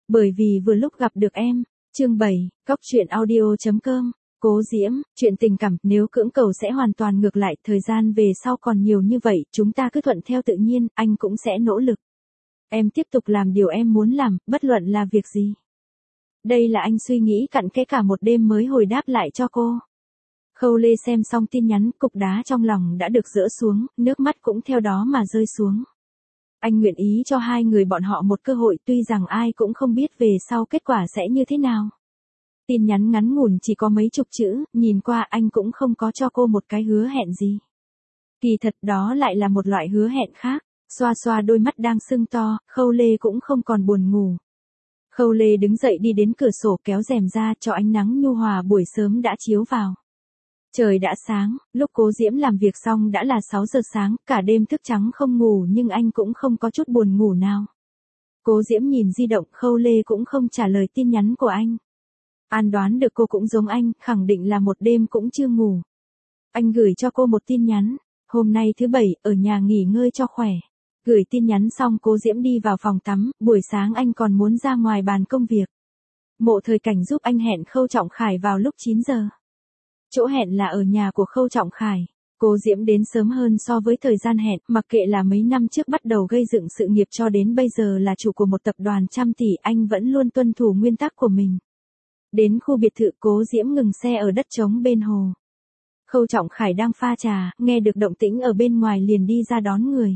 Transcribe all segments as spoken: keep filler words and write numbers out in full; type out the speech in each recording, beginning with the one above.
Bởi vì vừa lúc gặp được em. Chương bảy, cóc truyện audio chấm com. Cố Diễm, chuyện tình cảm, nếu cưỡng cầu sẽ hoàn toàn ngược lại, thời gian về sau còn nhiều như vậy, chúng ta cứ thuận theo tự nhiên, anh cũng sẽ nỗ lực. Em tiếp tục làm điều em muốn làm, bất luận là việc gì. Đây là anh suy nghĩ cặn kẽ cả một đêm mới hồi đáp lại cho cô. Khâu Lê xem xong tin nhắn, cục đá trong lòng đã được dỡ xuống, nước mắt cũng theo đó mà rơi xuống. Anh nguyện ý cho hai người bọn họ một cơ hội, tuy rằng ai cũng không biết về sau kết quả sẽ như thế nào. Tin nhắn ngắn ngủn chỉ có mấy chục chữ, nhìn qua anh cũng không có cho cô một cái hứa hẹn gì. Kỳ thật đó lại là một loại hứa hẹn khác. Xoa xoa đôi mắt đang sưng to, Khâu Lê cũng không còn buồn ngủ. Khâu Lê đứng dậy đi đến cửa sổ kéo rèm ra cho ánh nắng nhu hòa buổi sớm đã chiếu vào. Trời đã sáng, lúc Cố Diễm làm việc xong đã là sáu giờ sáng, cả đêm thức trắng không ngủ nhưng anh cũng không có chút buồn ngủ nào. Cố Diễm nhìn di động, Khâu Lê cũng không trả lời tin nhắn của anh. An đoán được cô cũng giống anh, khẳng định là một đêm cũng chưa ngủ. Anh gửi cho cô một tin nhắn, hôm nay thứ bảy, ở nhà nghỉ ngơi cho khỏe. Gửi tin nhắn xong Cố Diễm đi vào phòng tắm, buổi sáng anh còn muốn ra ngoài bàn công việc. Mộ Thời Cảnh giúp anh hẹn Khâu Trọng Khải vào lúc chín giờ. Chỗ hẹn là ở nhà của Khâu Trọng Khải. Cố Diễm đến sớm hơn so với thời gian hẹn, mặc kệ là mấy năm trước bắt đầu gây dựng sự nghiệp cho đến bây giờ là chủ của một tập đoàn trăm tỷ, anh vẫn luôn tuân thủ nguyên tắc của mình. Đến khu biệt thự, Cố Diễm ngừng xe ở đất trống bên hồ. Khâu Trọng Khải đang pha trà, nghe được động tĩnh ở bên ngoài liền đi ra đón người.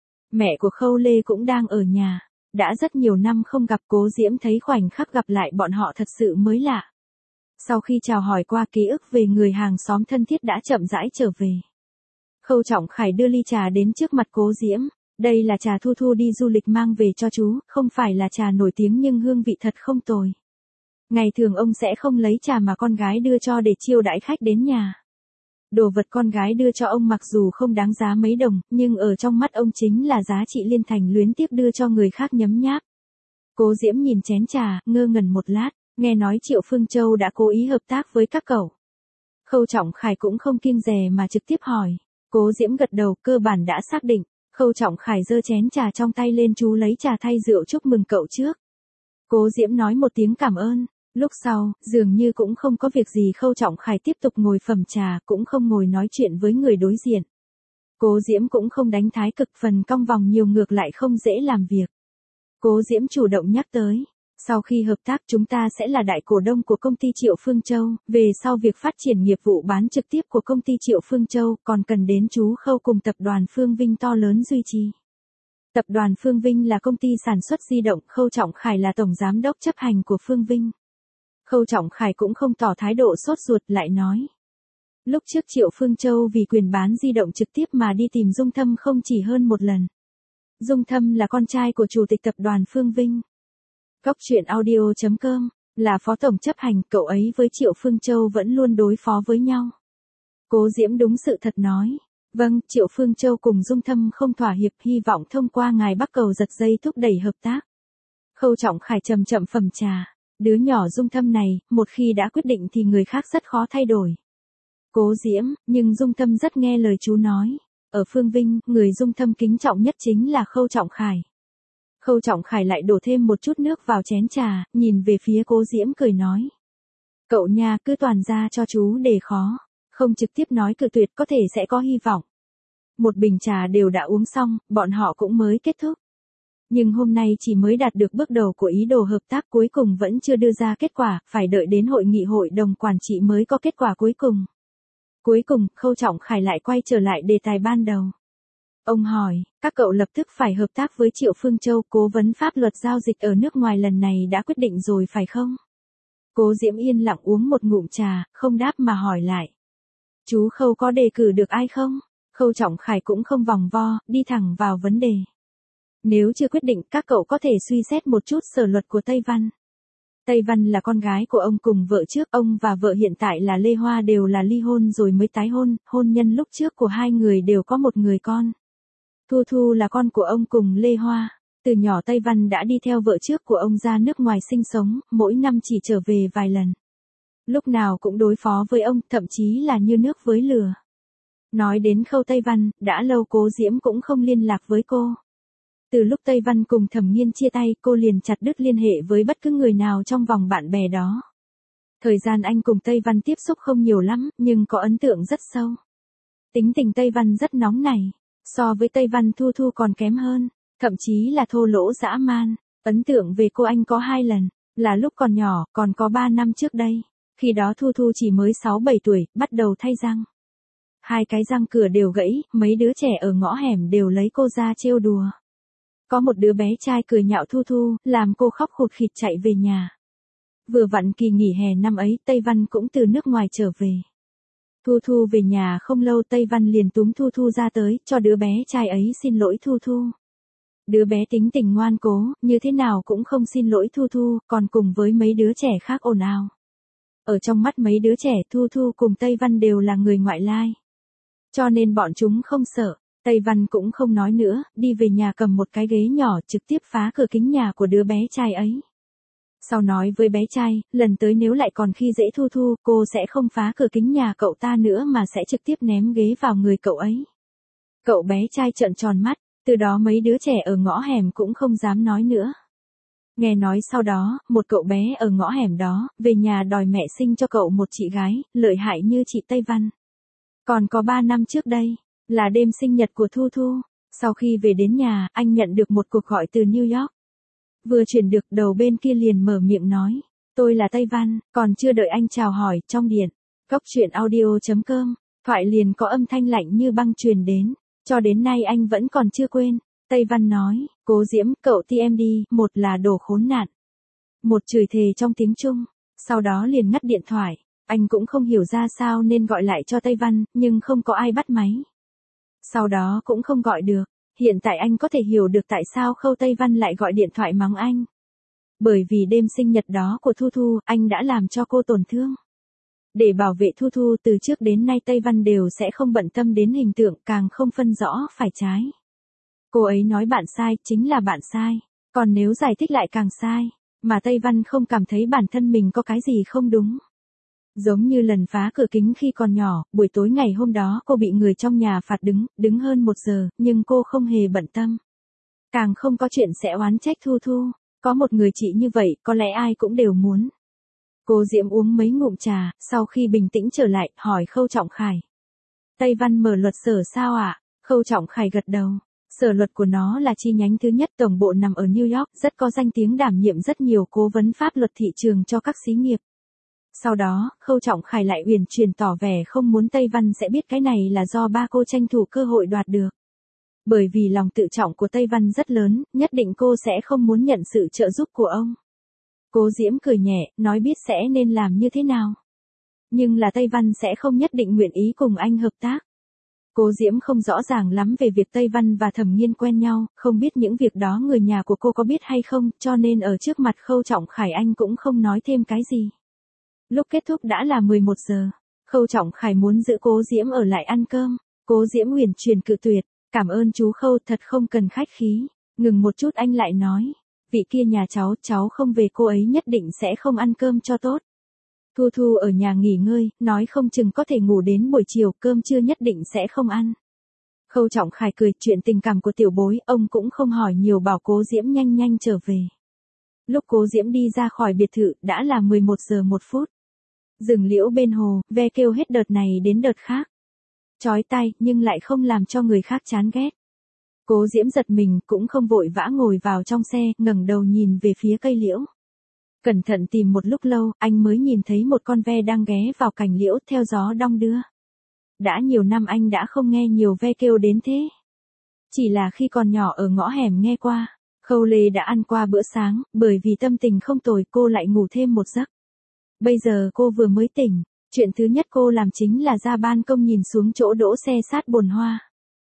Mẹ của Khâu Lê cũng đang ở nhà. Đã rất nhiều năm không gặp, Cố Diễm thấy khoảnh khắc gặp lại bọn họ thật sự mới lạ. Sau khi chào hỏi qua ký ức về người hàng xóm thân thiết đã chậm rãi trở về. Khâu Trọng Khải đưa ly trà đến trước mặt Cố Diễm. Đây là trà Thu Thu đi du lịch mang về cho chú, không phải là trà nổi tiếng nhưng hương vị thật không tồi. Ngày thường ông sẽ không lấy trà mà con gái đưa cho để chiêu đãi khách đến nhà. Đồ vật con gái đưa cho ông mặc dù không đáng giá mấy đồng, nhưng ở trong mắt ông chính là giá trị liên thành, luyến tiếc đưa cho người khác nhấm nháp. Cố Diễm nhìn chén trà, ngơ ngẩn một lát, nghe nói Triệu Phương Châu đã cố ý hợp tác với các cậu. Khâu Trọng Khải cũng không kiêng dè mà trực tiếp hỏi. Cố Diễm gật đầu, cơ bản đã xác định. Khâu Trọng Khải giơ chén trà trong tay lên, chú lấy trà thay rượu chúc mừng cậu trước. Cố Diễm nói một tiếng cảm ơn. Lúc sau, dường như cũng không có việc gì, Khâu Trọng Khải tiếp tục ngồi phẩm trà, cũng không ngồi nói chuyện với người đối diện. Cố Diễm cũng không đánh thái cực, phần cong vòng nhiều ngược lại không dễ làm việc. Cố Diễm chủ động nhắc tới, sau khi hợp tác chúng ta sẽ là đại cổ đông của công ty Triệu Phương Châu, về sau việc phát triển nghiệp vụ bán trực tiếp của công ty Triệu Phương Châu còn cần đến chú Khâu cùng tập đoàn Phương Vinh to lớn duy trì. Tập đoàn Phương Vinh là công ty sản xuất di động, Khâu Trọng Khải là tổng giám đốc chấp hành của Phương Vinh. Khâu Trọng Khải cũng không tỏ thái độ sốt ruột, lại nói. Lúc trước Triệu Phương Châu vì quyền bán di động trực tiếp mà đi tìm Dung Thâm không chỉ hơn một lần. Dung Thâm là con trai của chủ tịch tập đoàn Phương Vinh. Cóc truyện audio chấm com, là phó tổng chấp hành, cậu ấy với Triệu Phương Châu vẫn luôn đối phó với nhau. Cố Diễm đúng sự thật nói. Vâng, Triệu Phương Châu cùng Dung Thâm không thỏa hiệp, hy vọng thông qua ngài Bắc Cầu giật dây thúc đẩy hợp tác. Khâu Trọng Khải chậm chậm phẩm trà. Đứa nhỏ Dung Thâm này, một khi đã quyết định thì người khác rất khó thay đổi. Cố Diễm, nhưng Dung Thâm rất nghe lời chú nói. Ở Phương Vinh, người Dung Thâm kính trọng nhất chính là Khâu Trọng Khải. Khâu Trọng Khải lại đổ thêm một chút nước vào chén trà, nhìn về phía Cố Diễm cười nói. Cậu nha, cứ toàn ra cho chú để khó. Không trực tiếp nói cự tuyệt, có thể sẽ có hy vọng. Một bình trà đều đã uống xong, bọn họ cũng mới kết thúc. Nhưng hôm nay chỉ mới đạt được bước đầu của ý đồ hợp tác, cuối cùng vẫn chưa đưa ra kết quả, phải đợi đến hội nghị hội đồng quản trị mới có kết quả cuối cùng. Cuối cùng, Khâu Trọng Khải lại quay trở lại đề tài ban đầu. Ông hỏi, các cậu lập tức phải hợp tác với Triệu Phương Châu, cố vấn pháp luật giao dịch ở nước ngoài lần này đã quyết định rồi phải không? Cố Diễm yên lặng uống một ngụm trà, không đáp mà hỏi lại. Chú Khâu có đề cử được ai không? Khâu Trọng Khải cũng không vòng vo, đi thẳng vào vấn đề. Nếu chưa quyết định, các cậu có thể suy xét một chút sở luật của Tây Văn. Tây Văn là con gái của ông cùng vợ trước, ông và vợ hiện tại là Lê Hoa đều là ly hôn rồi mới tái hôn, hôn nhân lúc trước của hai người đều có một người con. Thu Thu là con của ông cùng Lê Hoa. Từ nhỏ Tây Văn đã đi theo vợ trước của ông ra nước ngoài sinh sống, mỗi năm chỉ trở về vài lần. Lúc nào cũng đối phó với ông, thậm chí là như nước với lửa. Nói đến Khâu Tây Văn, đã lâu Cố Diễm cũng không liên lạc với cô. Từ lúc Tây Văn cùng Thẩm Nghiên chia tay, cô liền chặt đứt liên hệ với bất cứ người nào trong vòng bạn bè đó. Thời gian anh cùng Tây Văn tiếp xúc không nhiều lắm, nhưng có ấn tượng rất sâu. Tính tình Tây Văn rất nóng nảy, so với Tây Văn Thu Thu còn kém hơn, thậm chí là thô lỗ dã man. Ấn tượng về cô anh có hai lần, là lúc còn nhỏ, còn có ba năm trước đây. Khi đó Thu Thu chỉ mới sáu bảy tuổi, bắt đầu thay răng. Hai cái răng cửa đều gãy, mấy đứa trẻ ở ngõ hẻm đều lấy cô ra trêu đùa. Có một đứa bé trai cười nhạo Thu Thu, làm cô khóc khụt khịt chạy về nhà. Vừa vặn kỳ nghỉ hè năm ấy, Tây Văn cũng từ nước ngoài trở về. Thu Thu về nhà không lâu, Tây Văn liền túm Thu Thu ra tới, cho đứa bé trai ấy xin lỗi Thu Thu. Đứa bé tính tình ngoan cố, như thế nào cũng không xin lỗi Thu Thu, còn cùng với mấy đứa trẻ khác ồn ào. Ở trong mắt mấy đứa trẻ, Thu Thu cùng Tây Văn đều là người ngoại lai. Cho nên bọn chúng không sợ. Tây Văn cũng không nói nữa, đi về nhà cầm một cái ghế nhỏ trực tiếp phá cửa kính nhà của đứa bé trai ấy. Sau nói với bé trai, lần tới nếu lại còn khi dễ Thu Thu, cô sẽ không phá cửa kính nhà cậu ta nữa mà sẽ trực tiếp ném ghế vào người cậu ấy. Cậu bé trai trợn tròn mắt, từ đó mấy đứa trẻ ở ngõ hẻm cũng không dám nói nữa. Nghe nói sau đó, một cậu bé ở ngõ hẻm đó, về nhà đòi mẹ sinh cho cậu một chị gái, lợi hại như chị Tây Văn. Còn có ba năm trước đây, là đêm sinh nhật của Thu Thu. Sau khi về đến nhà, anh nhận được một cuộc gọi từ New York. Vừa chuyển được, đầu bên kia liền mở miệng nói, tôi là Tây Văn, còn chưa đợi anh chào hỏi, trong điện, cốc truyện audio chấm com, thoại liền có âm thanh lạnh như băng truyền đến, cho đến nay anh vẫn còn chưa quên. Tây Văn nói, Cố Diễm, cậu ti em đi, một là đồ khốn nạn. Một chửi thề trong tiếng Trung, sau đó liền ngắt điện thoại. Anh cũng không hiểu ra sao nên gọi lại cho Tây Văn, nhưng không có ai bắt máy. Sau đó cũng không gọi được. Hiện tại anh có thể hiểu được tại sao Khâu Tây Văn lại gọi điện thoại mắng anh. Bởi vì đêm sinh nhật đó của Thu Thu, anh đã làm cho cô tổn thương. Để bảo vệ Thu Thu, từ trước đến nay Tây Văn đều sẽ không bận tâm đến hình tượng, càng không phân rõ phải trái. Cô ấy nói bạn sai, chính là bạn sai. Còn nếu giải thích lại càng sai. Mà Tây Văn không cảm thấy bản thân mình có cái gì không đúng. Giống như lần phá cửa kính khi còn nhỏ, buổi tối ngày hôm đó cô bị người trong nhà phạt đứng, đứng hơn một giờ, nhưng cô không hề bận tâm. Càng không có chuyện sẽ oán trách Thu Thu. Có một người chị như vậy, có lẽ ai cũng đều muốn. Cô Diễm uống mấy ngụm trà, sau khi bình tĩnh trở lại, hỏi Khâu Trọng Khải. Tây Văn mở luật sở sao ạ? À? Khâu Trọng Khải gật đầu. Sở luật của nó là chi nhánh thứ nhất, tổng bộ nằm ở New York, rất có danh tiếng, đảm nhiệm rất nhiều cố vấn pháp luật thị trường cho các xí nghiệp. Sau đó, Khâu Trọng Khải lại uyển chuyển tỏ vẻ không muốn Tây Văn sẽ biết cái này là do ba cô tranh thủ cơ hội đoạt được. Bởi vì lòng tự trọng của Tây Văn rất lớn, nhất định cô sẽ không muốn nhận sự trợ giúp của ông. Cố Diễm cười nhẹ, nói biết sẽ nên làm như thế nào. Nhưng là Tây Văn sẽ không nhất định nguyện ý cùng anh hợp tác. Cố Diễm không rõ ràng lắm về việc Tây Văn và Thẩm Nghiên quen nhau, không biết những việc đó người nhà của cô có biết hay không, cho nên ở trước mặt Khâu Trọng Khải anh cũng không nói thêm cái gì. Lúc kết thúc đã là mười một giờ, Khâu Trọng Khải muốn giữ Cố Diễm ở lại ăn cơm. Cố Diễm uyển chuyển cự tuyệt, cảm ơn chú Khâu, thật không cần khách khí. Ngừng một chút anh lại nói, vị kia nhà cháu, cháu không về cô ấy nhất định sẽ không ăn cơm cho tốt. Thu Thu ở nhà nghỉ ngơi, nói không chừng có thể ngủ đến buổi chiều, cơm trưa nhất định sẽ không ăn. Khâu Trọng Khải cười, chuyện tình cảm của tiểu bối, ông cũng không hỏi nhiều, bảo Cố Diễm nhanh nhanh trở về. Lúc Cố Diễm đi ra khỏi biệt thự, đã là mười một giờ một phút. Rừng liễu bên hồ, ve kêu hết đợt này đến đợt khác. Chói tai, nhưng lại không làm cho người khác chán ghét. Cố Diễm giật mình, cũng không vội vã ngồi vào trong xe, ngẩng đầu nhìn về phía cây liễu. Cẩn thận tìm một lúc lâu, anh mới nhìn thấy một con ve đang ghé vào cành liễu, theo gió đong đưa. Đã nhiều năm anh đã không nghe nhiều ve kêu đến thế. Chỉ là khi còn nhỏ ở ngõ hẻm nghe qua. Khâu Lê đã ăn qua bữa sáng, bởi vì tâm tình không tồi cô lại ngủ thêm một giấc. Bây giờ cô vừa mới tỉnh, chuyện thứ nhất cô làm chính là ra ban công nhìn xuống chỗ đỗ xe sát bồn hoa.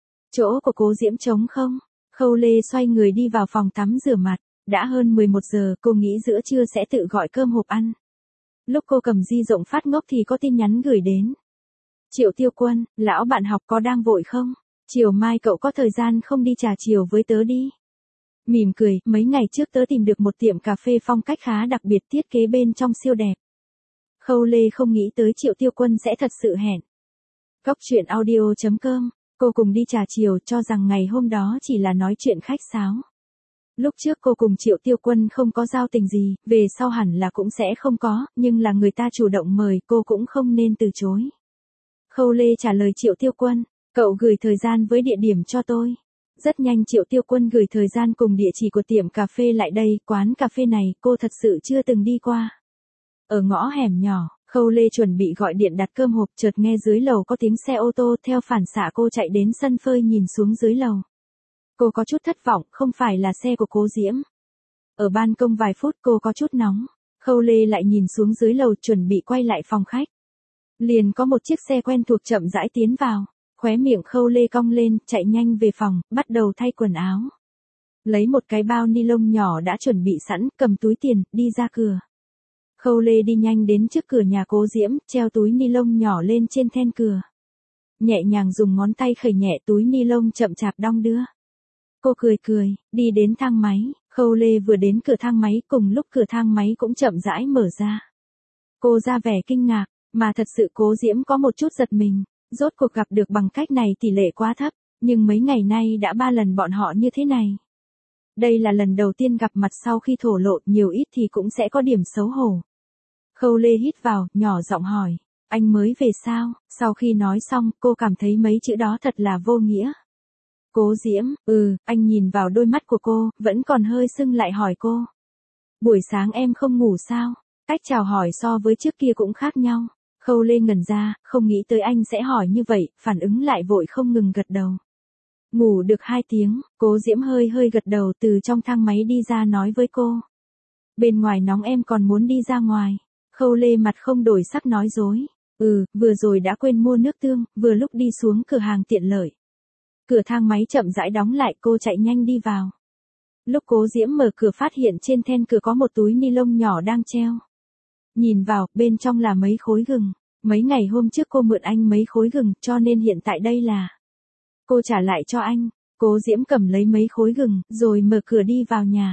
Chỗ của Cố Diễm trống không. Khâu Lê xoay người đi vào phòng tắm rửa mặt. Đã hơn mười một giờ, cô nghĩ giữa trưa sẽ tự gọi cơm hộp ăn. Lúc cô cầm di động phát ngốc thì có tin nhắn gửi đến. Triệu Tiêu Quân, lão bạn học có đang vội không? Chiều mai cậu có thời gian không đi trà chiều với tớ đi? Mỉm cười, mấy ngày trước tớ tìm được một tiệm cà phê phong cách khá đặc biệt, thiết kế bên trong siêu đẹp. Khâu Lê không nghĩ tới Triệu Tiêu Quân sẽ thật sự hẹn. Cốc truyện audio chấm com, cô cùng đi trà chiều, cho rằng ngày hôm đó chỉ là nói chuyện khách sáo. Lúc trước cô cùng Triệu Tiêu Quân không có giao tình gì, về sau hẳn là cũng sẽ không có, nhưng là người ta chủ động mời cô cũng không nên từ chối. Khâu Lê trả lời Triệu Tiêu Quân, cậu gửi thời gian với địa điểm cho tôi. Rất nhanh Triệu Tiêu Quân gửi thời gian cùng địa chỉ của tiệm cà phê lại đây, quán cà phê này cô thật sự chưa từng đi qua. Ở ngõ hẻm nhỏ, Khâu Lê chuẩn bị gọi điện đặt cơm hộp, chợt nghe dưới lầu có tiếng xe ô tô, theo phản xạ cô chạy đến sân phơi nhìn xuống dưới lầu. Cô có chút thất vọng, không phải là xe của Cố Diễm. Ở ban công vài phút cô có chút nóng, Khâu Lê lại nhìn xuống dưới lầu chuẩn bị quay lại phòng khách. Liền có một chiếc xe quen thuộc chậm rãi tiến vào, khóe miệng Khâu Lê cong lên, chạy nhanh về phòng, bắt đầu thay quần áo. Lấy một cái bao ni lông nhỏ đã chuẩn bị sẵn, cầm túi tiền, đi ra cửa. Khâu Lê đi nhanh đến trước cửa nhà Cố Diễm, treo túi ni lông nhỏ lên trên then cửa. Nhẹ nhàng dùng ngón tay khởi nhẹ túi ni lông chậm chạp đong đưa. Cô cười cười, đi đến thang máy, Khâu Lê vừa đến cửa thang máy cùng lúc cửa thang máy cũng chậm rãi mở ra. Cô ra vẻ kinh ngạc, mà thật sự Cố Diễm có một chút giật mình, rốt cuộc gặp được bằng cách này tỷ lệ quá thấp, nhưng mấy ngày nay đã ba lần bọn họ như thế này. Đây là lần đầu tiên gặp mặt sau khi thổ lộ, nhiều ít thì cũng sẽ có điểm xấu hổ. Khâu Lê hít vào, nhỏ giọng hỏi, anh mới về sao? Sau khi nói xong, cô cảm thấy mấy chữ đó thật là vô nghĩa. Cố Diễm, ừ, anh nhìn vào đôi mắt của cô, vẫn còn hơi sưng lại hỏi cô. Buổi sáng em không ngủ sao? Cách chào hỏi so với trước kia cũng khác nhau. Khâu Lê ngẩn ra, không nghĩ tới anh sẽ hỏi như vậy, phản ứng lại vội không ngừng gật đầu. Ngủ được hai tiếng, Cố Diễm hơi hơi gật đầu từ trong thang máy đi ra nói với cô. Bên ngoài nóng em còn muốn đi ra ngoài. Khâu Lê mặt không đổi sắc nói dối. Ừ, vừa rồi đã quên mua nước tương, vừa lúc đi xuống cửa hàng tiện lợi. Cửa thang máy chậm rãi đóng lại, cô chạy nhanh đi vào. Lúc Cố Diễm mở cửa phát hiện trên then cửa có một túi ni lông nhỏ đang treo. Nhìn vào, bên trong là mấy khối gừng. Mấy ngày hôm trước cô mượn anh mấy khối gừng, cho nên hiện tại đây là. Cô trả lại cho anh. Cố Diễm cầm lấy mấy khối gừng, rồi mở cửa đi vào nhà.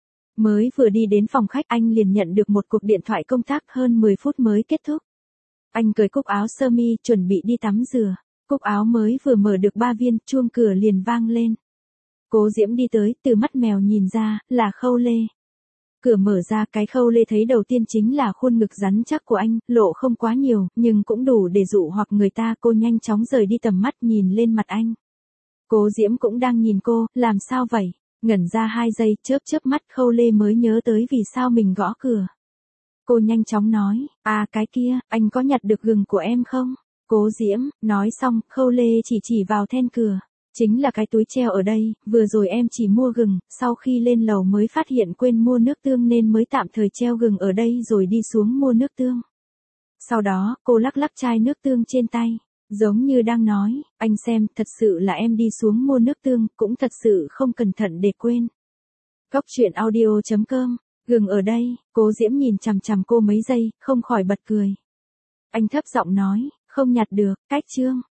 Mới vừa đi đến phòng khách anh liền nhận được một cuộc điện thoại công tác, hơn mười phút mới kết thúc. Anh cởi cúc áo sơ mi, chuẩn bị đi tắm rửa. Cúc áo mới vừa mở được ba viên, chuông cửa liền vang lên. Cố Diễm đi tới, từ mắt mèo nhìn ra, là Khâu Lê. Cửa mở ra, cái Khâu Lê thấy đầu tiên chính là khuôn ngực rắn chắc của anh, lộ không quá nhiều, nhưng cũng đủ để dụ hoặc người ta. Cô nhanh chóng rời đi tầm mắt nhìn lên mặt anh. Cố Diễm cũng đang nhìn cô, làm sao vậy? Ngẩn ra hai giây, chớp chớp mắt, Khâu Lê mới nhớ tới vì sao mình gõ cửa. Cô nhanh chóng nói, à cái kia, anh có nhặt được gừng của em không? Cố Diễm, nói xong, Khâu Lê chỉ chỉ vào then cửa. Chính là cái túi treo ở đây, vừa rồi em chỉ mua gừng, sau khi lên lầu mới phát hiện quên mua nước tương nên mới tạm thời treo gừng ở đây rồi đi xuống mua nước tương. Sau đó, cô lắc lắc chai nước tương trên tay, giống như đang nói, anh xem, thật sự là em đi xuống mua nước tương, cũng thật sự không cẩn thận để quên. Góc truyện audio chấm com, gừng ở đây, Cố Diễm nhìn chằm chằm cô mấy giây, không khỏi bật cười. Anh thấp giọng nói, không nhặt được, cách chương.